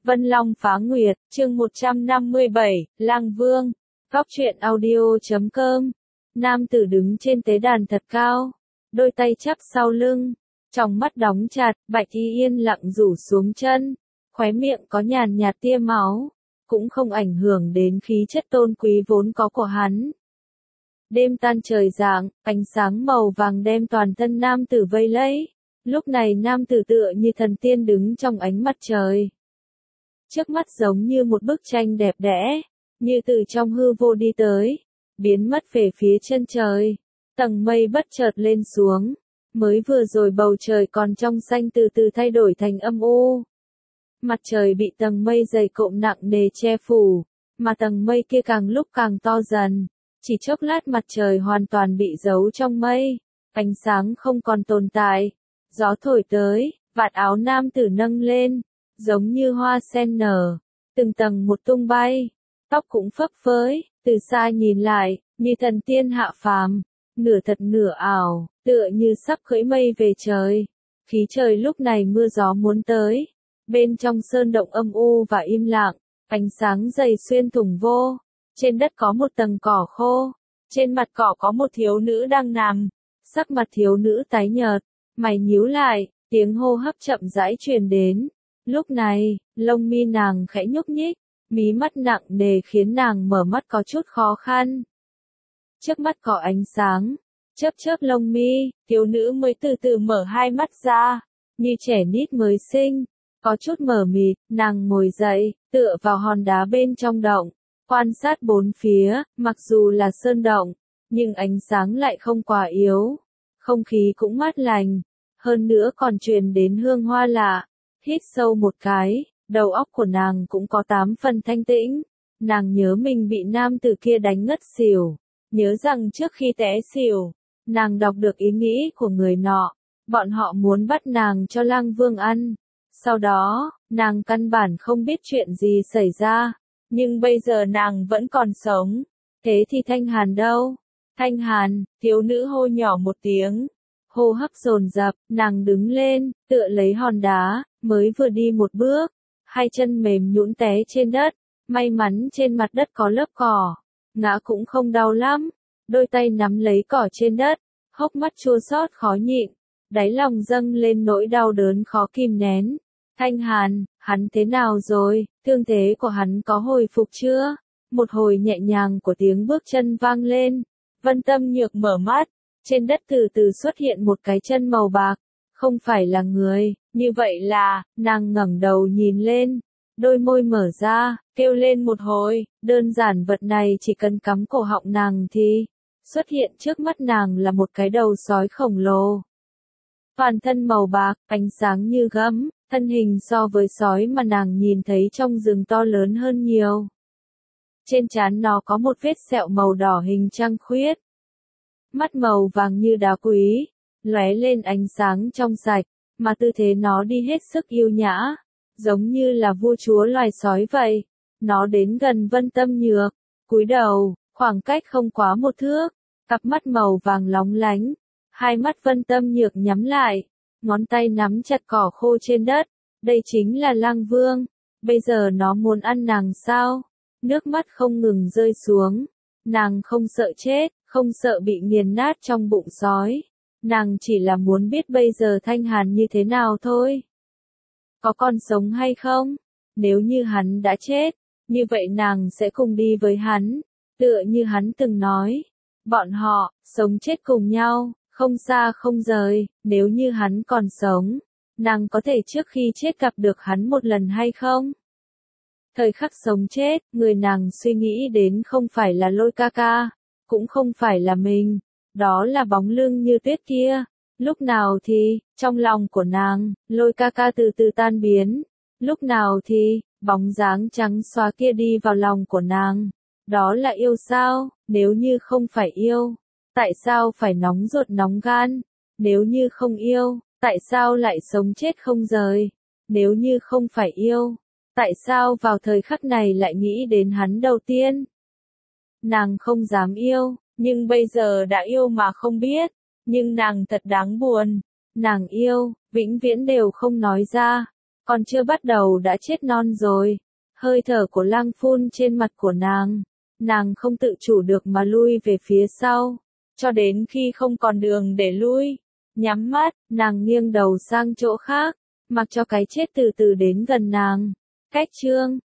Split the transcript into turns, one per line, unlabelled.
Vân Long Phá Nguyệt, chương 157, Lang Vương. Góc truyện audio.com. Nam tử đứng trên tế đàn thật cao, đôi tay chắp sau lưng, tròng mắt đóng chặt, Bạch Y yên lặng rủ xuống chân, khóe miệng có nhàn nhạt tia máu, cũng không ảnh hưởng đến khí chất tôn quý vốn có của hắn. Đêm tan trời rạng, ánh sáng màu vàng đem toàn thân nam tử vây lấy. Lúc này nam tử tựa như thần tiên đứng trong ánh mặt trời. Trước mắt giống như một bức tranh đẹp đẽ, như từ trong hư vô đi tới, biến mất về phía chân trời. Tầng mây bất chợt lên xuống, mới vừa rồi bầu trời còn trong xanh từ từ thay đổi thành âm u. Mặt trời bị tầng mây dày cộm nặng nề che phủ, mà tầng mây kia càng lúc càng to dần. Chỉ chốc lát mặt trời hoàn toàn bị giấu trong mây, ánh sáng không còn tồn tại. Gió thổi tới, vạt áo nam tử nâng lên, giống như hoa sen nở, từng tầng một tung bay, tóc cũng phấp phới, từ xa nhìn lại, như thần tiên hạ phàm, nửa thật nửa ảo, tựa như sắp cưỡi mây về trời. Khí trời lúc này mưa gió muốn tới, bên trong sơn động âm u và im lặng, ánh sáng dày xuyên thủng vô, trên đất có một tầng cỏ khô, trên mặt cỏ có một thiếu nữ đang nằm, sắc mặt thiếu nữ tái nhợt, mày nhíu lại, tiếng hô hấp chậm rãi truyền đến. Lúc này, lông mi nàng khẽ nhúc nhích, mí mắt nặng nề khiến nàng mở mắt có chút khó khăn. Trước mắt có ánh sáng, chớp chớp lông mi, thiếu nữ mới từ từ mở hai mắt ra, như trẻ nít mới sinh, có chút mờ mịt, nàng ngồi dậy, tựa vào hòn đá bên trong động, quan sát bốn phía, mặc dù là sơn động, nhưng ánh sáng lại không quá yếu, không khí cũng mát lành, hơn nữa còn truyền đến hương hoa lạ. Hít sâu một cái, đầu óc của nàng cũng có 8 phần thanh tĩnh. Nàng nhớ mình bị nam tử kia đánh ngất xỉu. Nhớ rằng trước khi té xỉu, nàng đọc được ý nghĩ của người nọ. Bọn họ muốn bắt nàng cho Lang Vương ăn. Sau đó, nàng căn bản không biết chuyện gì xảy ra. Nhưng bây giờ nàng vẫn còn sống. Thế thì Thanh Hàn đâu? Thanh Hàn, thiếu nữ hô nhỏ một tiếng. Hô hấp dồn dập, nàng đứng lên, tựa lấy hòn đá, mới vừa đi một bước, hai chân mềm nhũn té trên đất, may mắn trên mặt đất có lớp cỏ, ngã cũng không đau lắm, đôi tay nắm lấy cỏ trên đất, hốc mắt chua xót khó nhịn, đáy lòng dâng lên nỗi đau đớn khó kìm nén. Thanh Hàn, hắn thế nào rồi, thương thế của hắn có hồi phục chưa? Một hồi nhẹ nhàng của tiếng bước chân vang lên, Vân Tâm Nhược mở mắt. Trên đất từ từ xuất hiện một cái chân màu bạc, không phải là người, như vậy là, nàng ngẩng đầu nhìn lên, đôi môi mở ra, kêu lên một hồi, đơn giản vật này chỉ cần cắm cổ họng nàng thì, xuất hiện trước mắt nàng là một cái đầu sói khổng lồ. Toàn thân màu bạc, ánh sáng như gấm, thân hình so với sói mà nàng nhìn thấy trong rừng to lớn hơn nhiều. Trên trán nó có một vết sẹo màu đỏ hình trăng khuyết. Mắt màu vàng như đá quý, lóe lên ánh sáng trong sạch, mà tư thế nó đi hết sức yêu nhã, giống như là vua chúa loài sói vậy. Nó đến gần Vân Tâm Nhược, cúi đầu, khoảng cách không quá 1 thước, cặp mắt màu vàng lóng lánh, hai mắt Vân Tâm Nhược nhắm lại, ngón tay nắm chặt cỏ khô trên đất, đây chính là Lang Vương, bây giờ nó muốn ăn nàng sao? Nước mắt không ngừng rơi xuống, nàng không sợ chết. Không sợ bị nghiền nát trong bụng sói. Nàng chỉ là muốn biết bây giờ Thanh Hàn như thế nào thôi. Có còn sống hay không? Nếu như hắn đã chết, như vậy nàng sẽ cùng đi với hắn. Tựa như hắn từng nói. Bọn họ, sống chết cùng nhau, không xa không rời. Nếu như hắn còn sống, nàng có thể trước khi chết gặp được hắn một lần hay không? Thời khắc sống chết, người nàng suy nghĩ đến không phải là Lôi ca ca. Cũng không phải là mình, đó là bóng lưng như tuyết kia. Lúc nào thì, trong lòng của nàng, Lôi ca ca từ từ tan biến. Lúc nào thì, bóng dáng trắng xóa kia đi vào lòng của nàng. Đó là yêu sao? Nếu như không phải yêu, tại sao phải nóng ruột nóng gan? Nếu như không yêu, tại sao lại sống chết không rời? Nếu như không phải yêu, tại sao vào thời khắc này lại nghĩ đến hắn đầu tiên? Nàng không dám yêu, nhưng bây giờ đã yêu mà không biết, nhưng nàng thật đáng buồn. Nàng yêu, vĩnh viễn đều không nói ra, còn chưa bắt đầu đã chết non rồi. Hơi thở của Lang phun trên mặt của nàng không tự chủ được mà lui về phía sau, cho đến khi không còn đường để lui. Nhắm mắt, nàng nghiêng đầu sang chỗ khác, mặc cho cái chết từ từ đến gần nàng. Cách chương